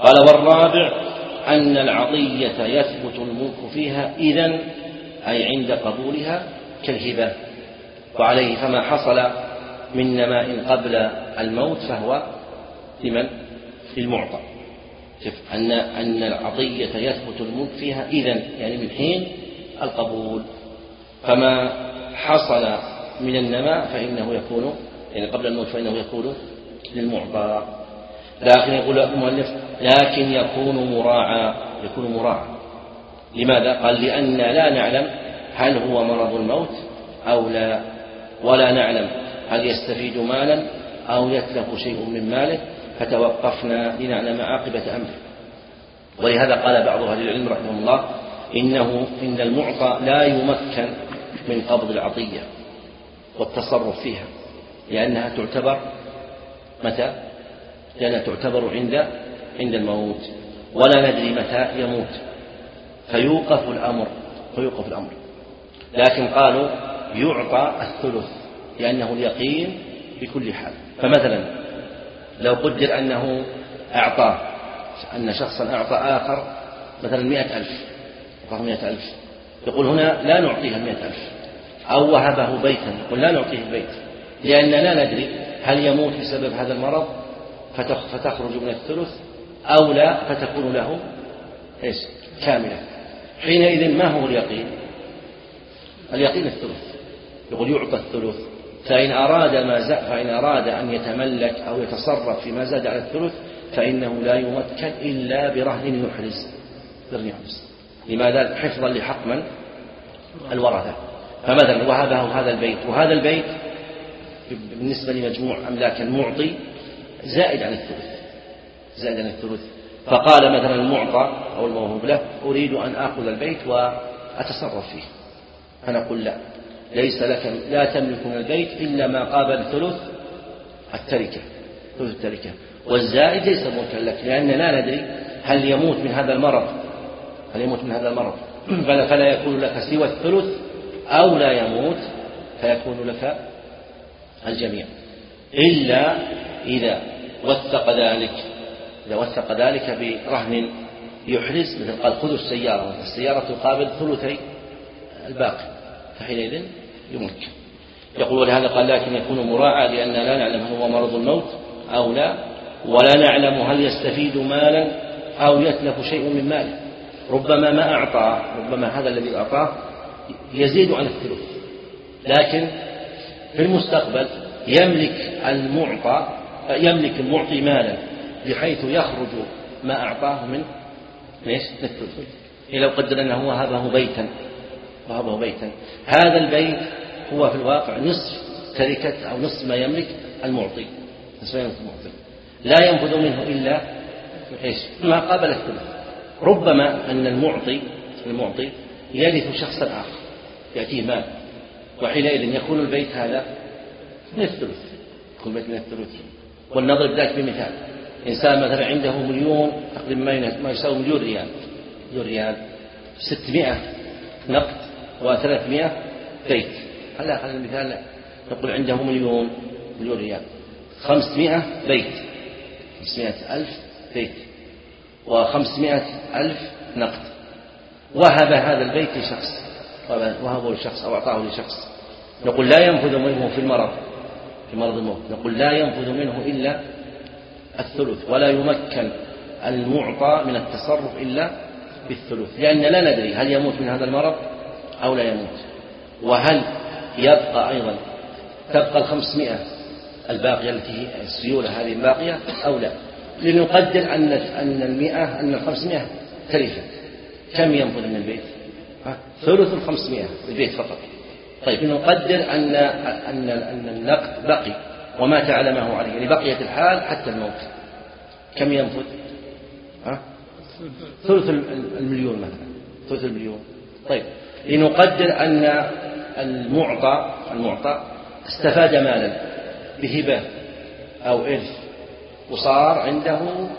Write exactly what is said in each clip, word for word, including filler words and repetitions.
قال: والرابع أن العطية يثبت الملك فيها إذن، أي عند قبولها، كالهبة. وعليه فما حصل من نماء قبل الموت فهو لمن؟ للمعطى. شوف أن أن العطية يثبت الملك فيها إذن، يعني من حين القبول. فما حصل من النماء فإنه يكون، يعني قبل الموت، فإنه يكون للمعطى. لكن يقول المؤلف: لكن يكون مراعى، يكون مراعى. لماذا؟ قال: لأن لا نعلم هل هو مرض الموت أو لا، ولا نعلم هل يستفيد مالا أو يتلف شيء من ماله، فتوقفنا لنعلم عاقبة أمره. ولهذا قال بعض أهل العلم رحمه الله: إنه إن المعطى لا يمكن من قبض العطية والتصرف فيها، لأنها تعتبر متى؟ لأنها تعتبر عند عند الموت، ولا ندري متى يموت، فيوقف الأمر فيوقف الأمر. لكن قالوا يعطى الثلث لأنه اليقين بكل حال. فمثلا لو قدر أنه أعطاه، أن شخصا أعطى آخر مثلا مئة ألف، مئة ألف، يقول هنا لا نعطيه المئة ألف. أو وهبه بيتا، يقول لا نعطيه البيت، لأننا لا ندري هل يموت بسبب هذا المرض فتخرج من الثلث أو لا فتكون له إيش؟ كاملة. حينئذ ما هو اليقين؟ اليقين الثلث. يقول يعطى الثلث. فإن أراد ما زاد فإن أراد أن يتملك أو يتصرف فيما زاد على الثلث فإنه لا يمكن إلا برهن يحرز. لماذا؟ حفظا لحق من؟ الورثة. فمثلا وهبه هذا البيت، وهذا البيت بالنسبة لمجموع أملاك المعطي زائد عن الثلث، زائد عن الثلث. فقال مثلا المعطى أو الموهوب له: أريد أن آخذ البيت وأتصرف فيه. فنقول لا، ليس لك، لا تملك من البيت إلا ما قابل ثلث التركة، ثلث التركة، والزائد ليس ملكا لك، لأننا لا ندري هل يموت من هذا المرض هل يموت من هذا المرض فلا يكون لك سوى الثلث، أو لا يموت فيكون لك الجميع، إلا إذا وثق ذلك إذا وثق ذلك برهن يحرز، مثل قال: خذوا السيارة، السيارة تقابل ثلثي الباقي، فحينئذ يملك. يقول: ولهذا قال: لكن يكون مراعى، لأن لا نعلم هل هو مرض الموت أو لا، ولا نعلم هل يستفيد مالا أو يتلف شيء من ماله. ربما ما أعطاه، ربما هذا الذي أعطاه يزيد عن الثلث، لكن في المستقبل يملك المعطى يملك المعطي مالا بحيث يخرج ما أعطاه من ليش الثلث. لو قدر أنه وهبه بيتا وهبه بيتا هذا البيت هو في الواقع نصف تركة أو نصف ما يملك المعطي، نصف ما يملك المعطي، لا ينفذ منه إلا إيش؟ ما قابل الثلث. ربما أن المعطي المعطي يرث شخصا آخر يأتيه مال، وحينئذ يكون البيت هذا من الثلث، يكون البيت من الثلث. ونضرب ذلك بمثال: إنسان مثلا عنده مليون، تقريبا ما يساوي مليون ريال، مليون ريال، ستمائة نقد وثلاثمائة بيت. هلا خلينا المثال نقول عنده مليون مليون ريال، خمسمائة بيت، خمسمائة ألف بيت، وخمسمائة ألف نقد. وهب هذا البيت لشخص، وهبه لشخص أو أعطاه لشخص، نقول لا ينفذ منه في المرض في مرض الموت، نقول لا ينفذ منه إلا الثلث، ولا يمكن المعطى من التصرف إلا بالثلث، لأن لا ندري هل يموت من هذا المرض أو لا يموت، وهل يبقى أيضا تبقى الخمسمائة الباقية التي هي السيولة هذه الباقية أو لا. لنقدر أن أن المئة أن الخمسمائة ترثت، كم ينفذ من البيت؟ ثلث الخمسمائة البيت فقط. طيب نقدر أن أن أن النقد بقي وما تعلمه عليه، يعني بقيت الحال حتى الموت، كم ينفذ؟ ها؟ ثلث المليون مثلا، ثلث المليون. طيب لنقدر أن المعطى المعطى استفاد مالا بهبة أو إرث وصار عنده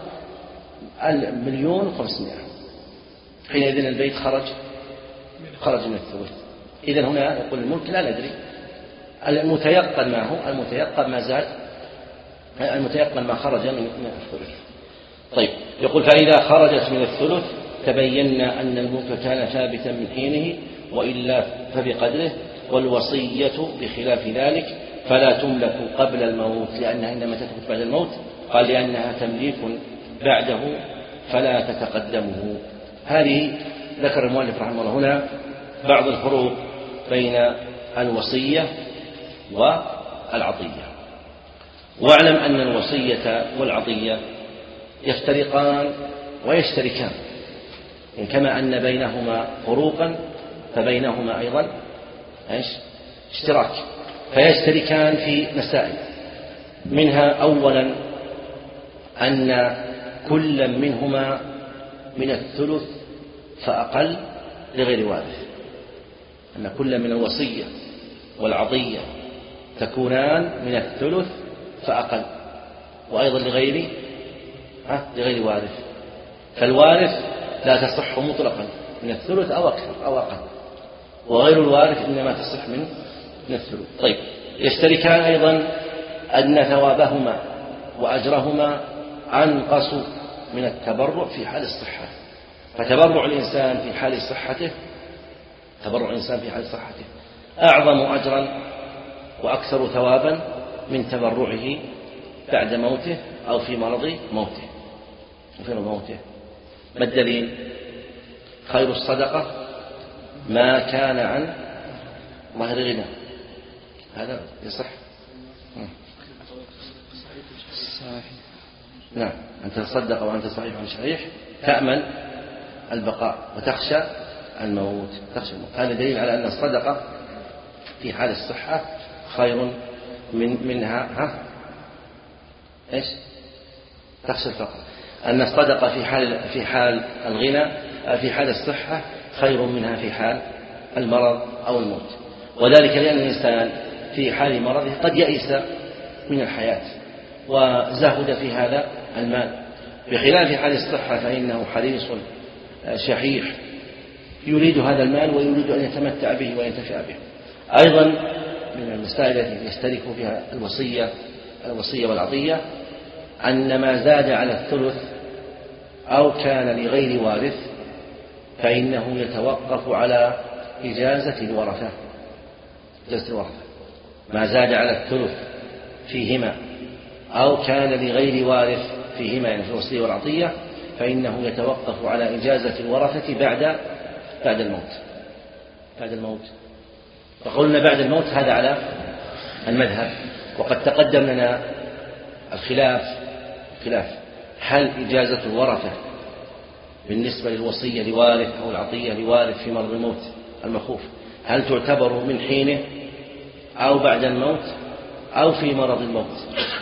المليون وخمسمائة، حينئذ البيت خرج خرج من الثلث. إذن هنا يقول الملك لا ندري، المتيقن ما هو المتيقن ما زاد، المتيقن ما خرج من الثلث. طيب، يقول فإذا خرجت من الثلث تبينا أن الملك كان ثابتا من حينه وإلا فبقدره، والوصية بخلاف ذلك فلا تملك قبل الموت لأنها إنما تثبت بعد الموت، قال لأنها تمليك بعده فلا تتقدمه. هذه ذكر المؤلف رحمه الله هنا بعض الفروق بين الوصية والعطية. واعلم أن الوصية والعطية يفترقان ويشتركان، كما أن بينهما فروقا فبينهما أيضا إيش؟ اشتراك، فيشتركان في مسائل، منها أولا أن كل منهما من الثلث فأقل لغير وارث، أن كل من الوصية والعطية تكونان من الثلث فأقل، وأيضا لغير ها لغير وارث، فالوارث لا تصح مطلقا من الثلث أو أكثر أو أقل، وغير الوارث إنما تصح من من الثلث. طيب، يشتركان أيضا أن ثوابهما وأجرهما أنقص من التبرع في حال الصحة، فتبرع الإنسان في حال صحته تبرع الإنسان في حال صحته أعظم أجرا وأكثر ثوابا من تبرعه بعد موته أو في مرض موته وفي مرض موته. ما الدليل؟ خير الصدقة ما كان عن ظهر غنى، هذا يصح. نعم، أن تصدق وأنت صحيح شحيح تأمن البقاء وتخشى الموت تخشى الموت. هذا دليل على أن الصدقة في حال الصحة خير من منها ها إيش؟ تخشى الفقر. أن الصدقة في حال في حال الغنى في حال الصحة خير منها في حال المرض أو الموت، وذلك لأن الإنسان في حال مرضه قد يئس من الحياة وزهد في هذا المال، بخلاف حال الصحة فإنه حريص شحيح يريد هذا المال ويريد أن يتمتع به وينتفع به. أيضا من المسائل التي يشترك فيها الوصية الوصية والعطية أن ما زاد على الثلث أو كان لغير وارث فإنه يتوقف على إجازة الورثة. إجازة الورثة ما زاد على الثلث فيهما أو كان لغير وارث فيهما، يعني في الوصية والعطية، فإنه يتوقف على إجازة الورثة بعد بعد الموت بعد الموت فقلنا بعد الموت هذا على المذهب، وقد تقدم لنا الخلاف خلاف هل إجازة الورثة بالنسبة للوصية لوارث أو العطية لوارث في مرض الموت المخوف هل تعتبر من حينه أو بعد الموت أو في مرض الموت؟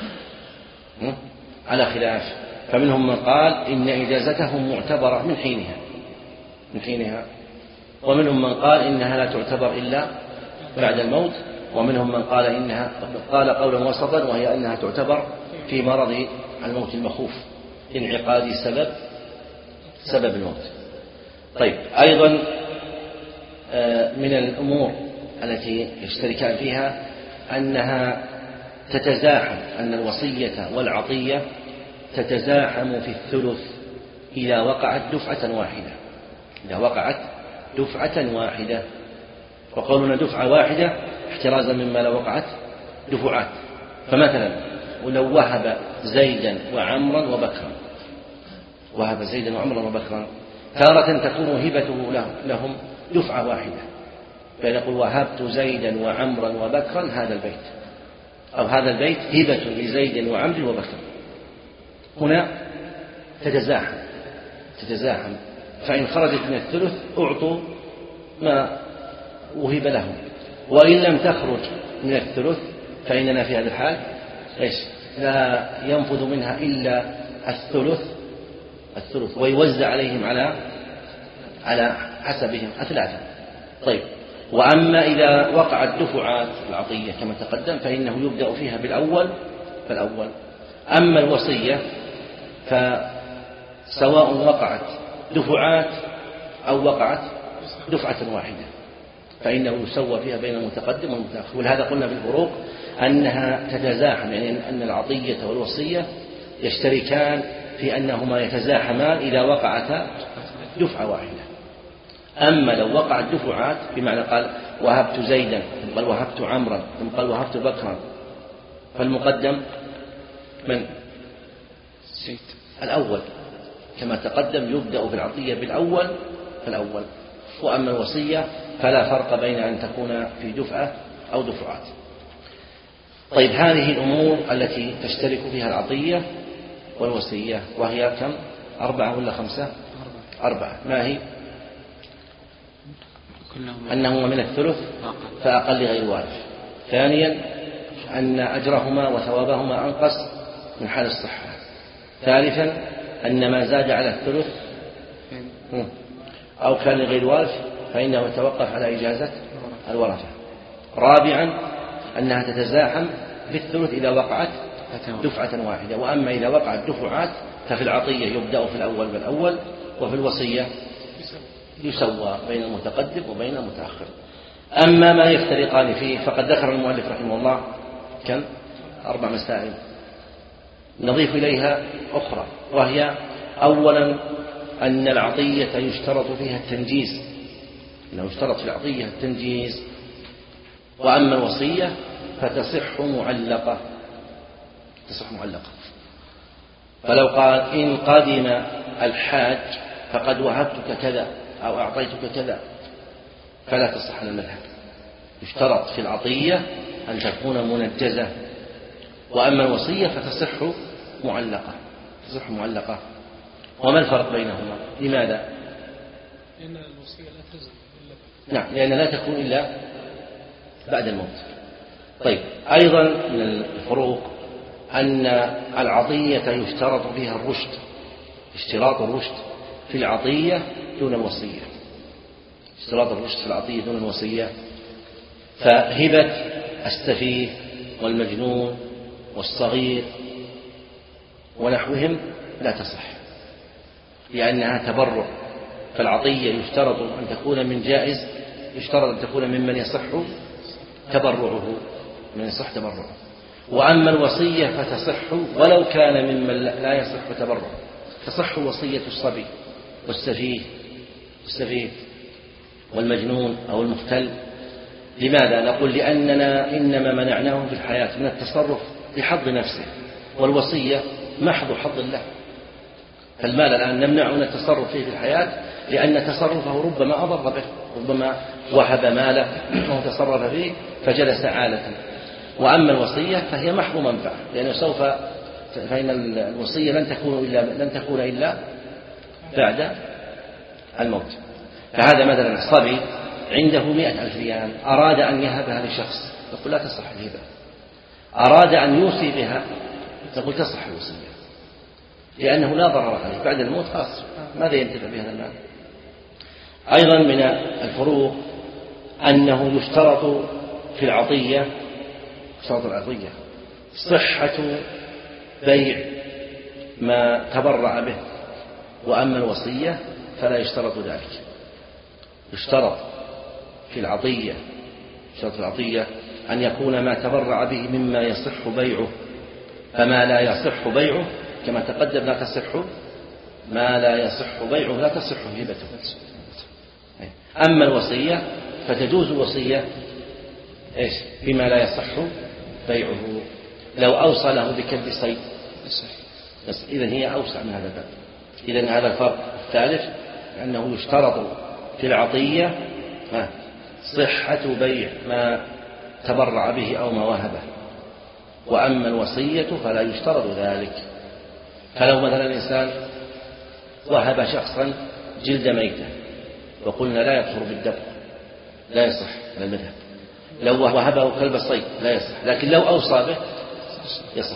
على خلاف، فمنهم من قال إن إجازتهم معتبرة من حينها من حينها ومنهم من قال إنها لا تعتبر إلا بعد الموت، ومنهم من قال إنها قال قولا وسطا وهي أنها تعتبر في مرض الموت المخوف انعقاد سبب سبب الموت. طيب، أيضا من الأمور التي يشتركان فيها أنها تتزاحم أن الوصية والعطية تتزاحم في الثلث إذا وقعت دفعة واحدة إذا وقعت دفعة واحدة وقولنا دفعة واحدة احترازا مما لو وقعت دفعات. فمثلا ولو وهب زيدا وعمرا وبكرا وهب زيدا وعمرا وبكرا تارة تكون هبته لهم دفعة واحدة، فنقول وهبت زيدا وعمرا وبكرا هذا البيت، أو هذا البيت هبة لزيد وعمر وبكر. هنا تتزاحم تتزاحم فإن خرجت من الثلث أعطوا ما وهب لهم، وإن لم تخرج من الثلث فإننا في هذا الحال إيش؟ لا ينفذ منها إلا الثلث الثلث ويوزع عليهم على على حسبهم الثلاثة. طيب، وأما إذا وقعت دفعات العطية كما تقدم فإنه يبدأ فيها بالأول فالأول. أما الوصية فسواء وقعت دفعات أو وقعت دفعة واحدة فإنه يسوى فيها بين المتقدم والمتأخر. ولهذا قلنا في الفروق أنها تتزاحم، يعني أن العطية والوصية يشتركان في أنهما يتزاحمان إذا وقعتا دفعة واحدة. أما لو وقعت دفعات بمعنى قال وهبت زيدا ثم قال وهبت عمرا ثم قال وهبت بكرا، فالمقدم من؟ الأول كما تقدم، يبدأ في العطية بالأول فالأول. وأما الوصية فلا فرق بين أن تكون في دفعة أو دفعات. طيب، هذه الأمور التي تشترك فيها العطية والوصية، وهي كم؟ أربعة ولا خمسة؟ أربعة. ما هي؟ أنهما من الثلث فأقل غير وارث. ثانيا أن أجرهما وثوابهما أنقص من حال الصحة. ثالثا أن ما زاد على الثلث أو كان لغير وارث فإنه يتوقف على إجازة الورثة. رابعا أنها تتزاحم في الثلث إذا وقعت دفعة واحدة، وأما إذا وقعت دفعات ففي العطية يبدأ في الأول بالأول، وفي الوصية يسوى بين المتقدم وبين المتأخر. أما ما يفترقان فيه فقد ذكر المؤلف رحمه الله كم؟ أربع مسائل، نضيف إليها أخرى، وهي أولا أن العطية يشترط فيها التنجيز، أنه يشترط في العطية التنجيز. وأما الوصية فتصح معلقة، تصح معلقة. فلو قال إن قدم الحاج فقد وهبتك كذا أو أعطيتك كذا فلا تصح على المذهب، يشترط في العطية أن تكون منجزة. وأما الوصية فتصح معلقة، تصح معلقة. وما الفرق بينهما؟ لماذا؟ لأن الوصية لا تزل إلا نعم، لأنها لا تكون إلا بعد الموت. طيب، أيضا من الفروق أن العطية يشترط فيها الرشد، اشتراط الرشد في العطية دون الوصية، اشتراط الرشد في العطية دون الوصية. فهبة السفيه والمجنون والصغير ونحوهم لا تصح لأنها تبرع، فالعطية يشترط أن تكون من جائز، يشترط أن تكون ممن يصح تبرعه، من يصح تبرعه. وأما الوصية فتصح ولو كان ممن لا يصح تبرعه، تصح وصية الصبي والسفيه والسفيه والمجنون أو المختل. لماذا؟ نقول لأننا إنما منعناهم في الحياة من التصرف لحظ نفسه، والوصية محض حظ الله. فالمال الآن نمنعه من التصرف فيه في الحياة لأن تصرفه ربما أضر به، ربما وهب ماله وتصرف فيه فجلس عالة. وأما الوصية فهي محض منفعة، لأنه سوف فإن الوصية لن تكون إلا لن تكون إلا بعد الموت. فهذا مثلا الصبي عنده مئة ألف ريال أراد أن يهبها لشخص، نقول لا تصح الهبة. أراد أن يوصي بها، نقول تصح الوصية، لأنه لا ضرر عليه، بعد الموت خاص ماذا ينتفع بهذا المال. أيضا من الفروق أنه يشترط في العطية، يشترط العطية صحة بيع ما تبرع به، وأما الوصية فلا يشترط ذلك. يشترط في العطية يشترط في العطية أن يكون ما تبرع به مما يصح بيعه، فما لا يصح بيعه كما تقدم لا تصح، ما لا يصح بيعه لا تصح هبته. أما الوصية فتجوز الوصية إيش بما لا يصح بيعه، لو أوصى له بكلب صيد بس إذن هي أوسع من هذا الباب. إذن هذا الفرق الثالث أنه يشترط في العطية صحة بيع ما تبرع به أو ما وهبه، وأما الوصية فلا يشترط ذلك. فلو مثلا الإنسان وهب شخصا جلد ميتة وقلنا لا يكفر بالدبر لا يصح على المذهب، لو وهبه كلب الصيد لا يصح، لكن لو أوصى به يصح،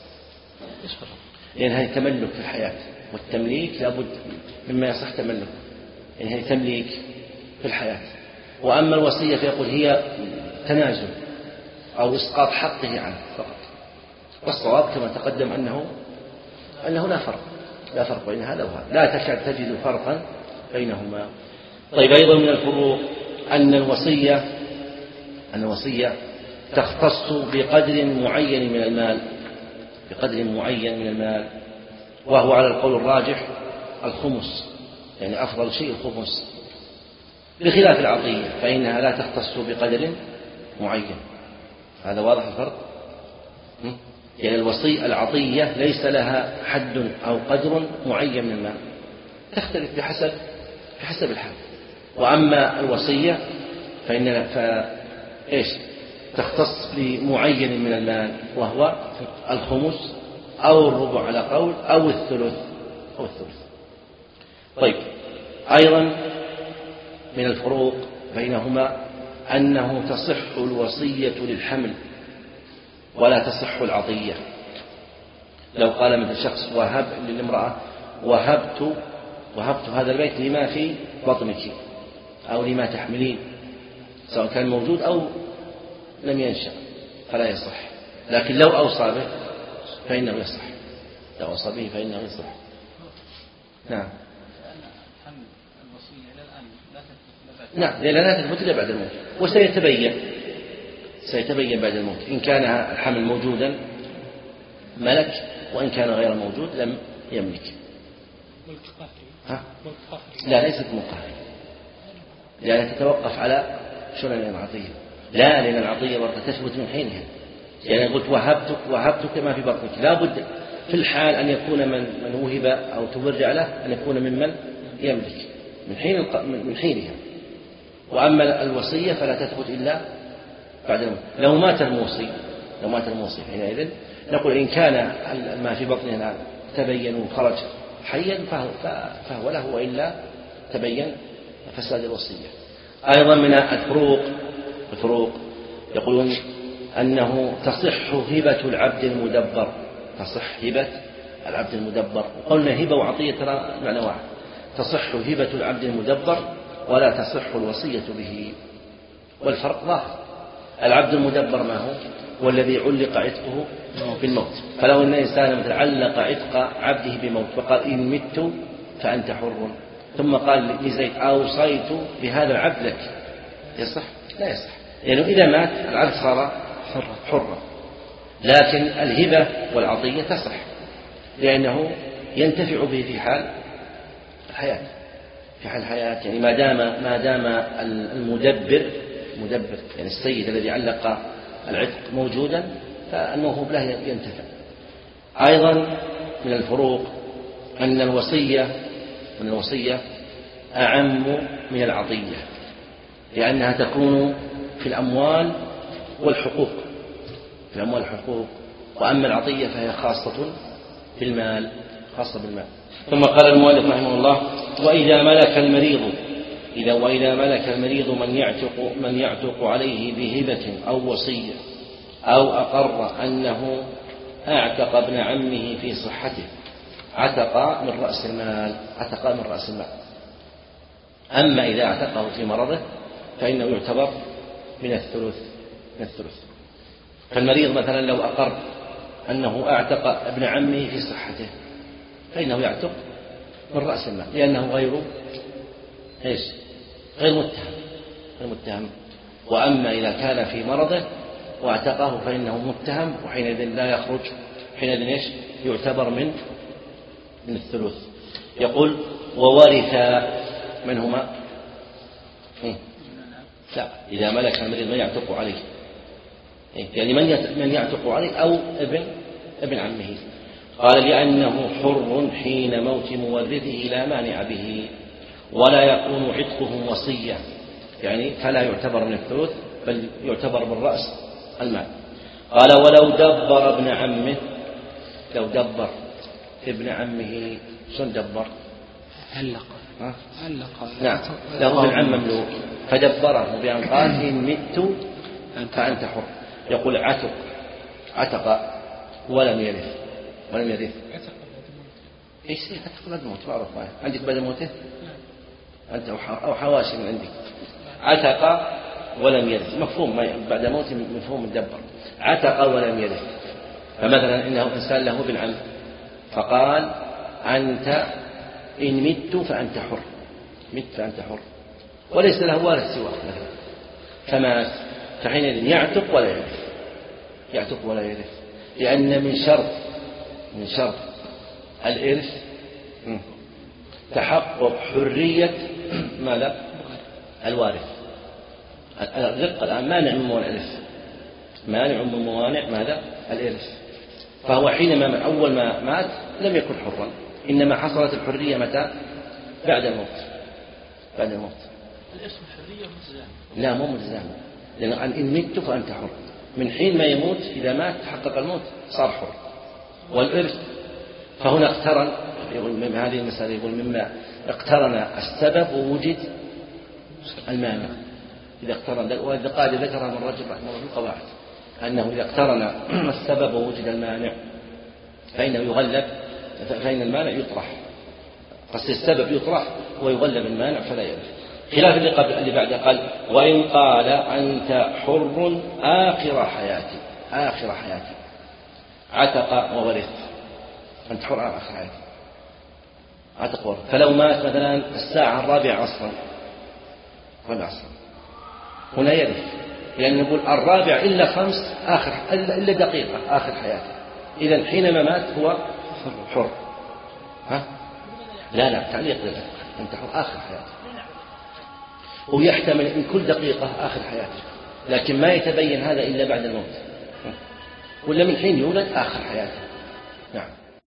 لأن هذه تملك في الحياة، والتمليك لابد مما يصح تملك، يعني هذه تمليك في الحياة. وأما الوصية فيقول هي تنازل أو إسقاط حقه عنه فقط. والصواب كما تقدم أنه أنه لا فرق لا فرق بين هذا وهذا، لا تكاد تجد فرقا بينهما. طيب، أيضا من الفروق أن الوصية أن الوصية تختص بقدر معين من المال، بقدر معين من المال، وهو على القول الراجح الخمس، يعني أفضل شيء الخمس، بخلاف العطية فإنها لا تختص بقدر معين. هذا واضح الفرق؟ يعني الوصي العطية ليس لها حد أو قدر معين من المال، تختلف بحسب بحسب الحال. وأما الوصية فإن فإيش تختص بمعين من المال، وهو الخمس أو الربع على قول أو الثلث أو الثلث. طيب، أيضا من الفروق بينهما أنه تصح الوصية للحمل ولا تصح العطية. لو قال مثل شخص وهب للامرأة وهبت وهبت هذا البيت لما في بطنك أو لما تحملين، سواء كان موجود أو لم ينشأ فلا يصح. لكن لو أوصى به فإنه يصح، لو أوصى به فإنه يصح. نعم. نعم، لأنها لا تثبت إلا بعد الموت، وسيتبين سيتبين بعد الموت إن كان الحمل موجودا ملك، وإن كان غير موجود لم يملك. ها؟ لا، ليست مقهرة، لأنها تتوقف على شرع العطية. لا، لأن العطية برضه تثبت من حينها. يعني قلت وهبتك وهبتك ما في بطنك، لا بد في الحال أن يكون من من وهب أو تبرع له أن يكون ممن يملك من حين من حينها. وأما الوصية فلا تثبت إلا بعد الموت. لو مات الموصي لو مات الموصي حينئذ نقول إن كان ما في بطنه تبين وخرج حيا فهو, فهو له، وإلا تبين فساد الوصية. أيضا من الفروق الفروق يقولون أنه تصح هبة العبد المدبر، تصح هبة العبد المدبر. قلنا هبة وعطية ترى معنى واحد. تصح هبة العبد المدبر ولا تصح الوصية به، والفرق ظاهر. العبد المدبر ما هو؟ هو الذي علق عتقه بالموت. فلو أن إنسان مثل علق عتق عبده بموت وقال إن مت فأنت حر، ثم قال لزيد أوصيت بهذا العبد لك، يصح؟ لا يصح، لأنه يعني إذا مات العبد صار حرا. لكن الهبة والعطية تصح، لأنه ينتفع به في حال الحياة في حال الحياة يعني ما دام ما دام المدبر مدبر يعني السيد الذي علق العتق موجودا، فالموهوب له ينتفع. أيضا من الفروق أن الوصية من الوصية أعم من العطية، لأنها تكون في الأموال والحقوق في الأموال والحقوق وأما العطية فهي خاصة بالمال خاصة بالمال. ثم قال المؤلف رحمه الله: وإذا ملك المريض إذا وإذا ملك المريض من يعتق من يعتق عليه بهبة أو وصية أو أقر أنه أعتق ابن عمه في صحته، عتق من رأس المال عتق من رأس المال. أما إذا اعتقه في مرضه فإنه يعتبر من الثلث من الثلث. فالمريض مثلا لو أقر أنه أعتق ابن عمه في صحته فإنه يعتق من رأس المال، لأنه غير إيش غير متهم غير متهم. وأما إذا كان في مرضه واعتقه فإنه متهم، وحينئذ لا يخرج، حينئذ إيش يعتبر من من الثلث. يقول: وورث من هما؟ لا، إذا ملك المريض من يعتق عليه، يعني من يعتق عليه أو ابن ابن عمه. قال: لأنه حر حين موت مورثه لا مانع به، ولا يكون عتقه وصية، يعني فلا يعتبر من الثلث بل يعتبر من رأس المال. قال: ولو دبر ابن عمه لو دبر ابن عمه شن دبر؟ علق علق نعم، له ابن عم مملوك فدبره بأن قال: إن مت فأنت حر. يقول: عتق عتق ولم يرث ولم يرث ايش عتق بعد الموت؟ معروف عندك بعد موته أنت أو حواشي من عندك. عتق ولم يرث مفهوم بعد موته، مفهوم الدبر. عتق ولم يرث، فمثلا إنه إنسان له ابن عم فقال: أنت إن مت فأنت حر مت فأنت حر، وليس له وارث سواه مثلا فمات، فحينئذ يعتق ولا يرث يعتق ولا يرث لأن من شرط من شرط الإرث تحقق حرية ماذا؟ الوارث. الرق الآن مانع من موانع الإرث، مانع من موانع ماذا؟ الإرث. فهو حينما أول ما مات لم يكن حرا، إنما حصلت الحرية متى؟ بعد الموت. بعد الموت. الإرث الحرية متزامن؟ لا، مو متزامن، لأن إن مت فأنت حر. من حين ما يموت إذا مات تحقق الموت صار حر. والإرث فهنا اقترن، يقول من هذه المسألة يقول مما اقترن السبب ووجد المانع. إذا اقترن، وإذا قال ذكرها من رجل رحمه الله في القواعد أنه إذا اقترن السبب ووجد المانع فإنه يغلب، فإن المانع يطرح، قصد السبب يطرح ويغلب المانع فلا يرث. خلاف اللي قبل اللي بعده قال وإن قال أنت حر آخر حياتي، آخر حياتي عتق وورث، أنت حر آخر حياتي عتق وورث. فلو مات مثلا الساعة الرابعة عصرا ولا عصرا هنا يرث، لأن نقول الرابع إلا خمس آخر إلا دقيقة آخر حياته، إذا حينما مات هو حر. ها؟ لا لا تعليق لا، أنت حر آخر حياته، ويحتمل إن كل دقيقة آخر حياته، لكن ما يتبين هذا إلا بعد الموت، ولا من حين يولد آخر حياته.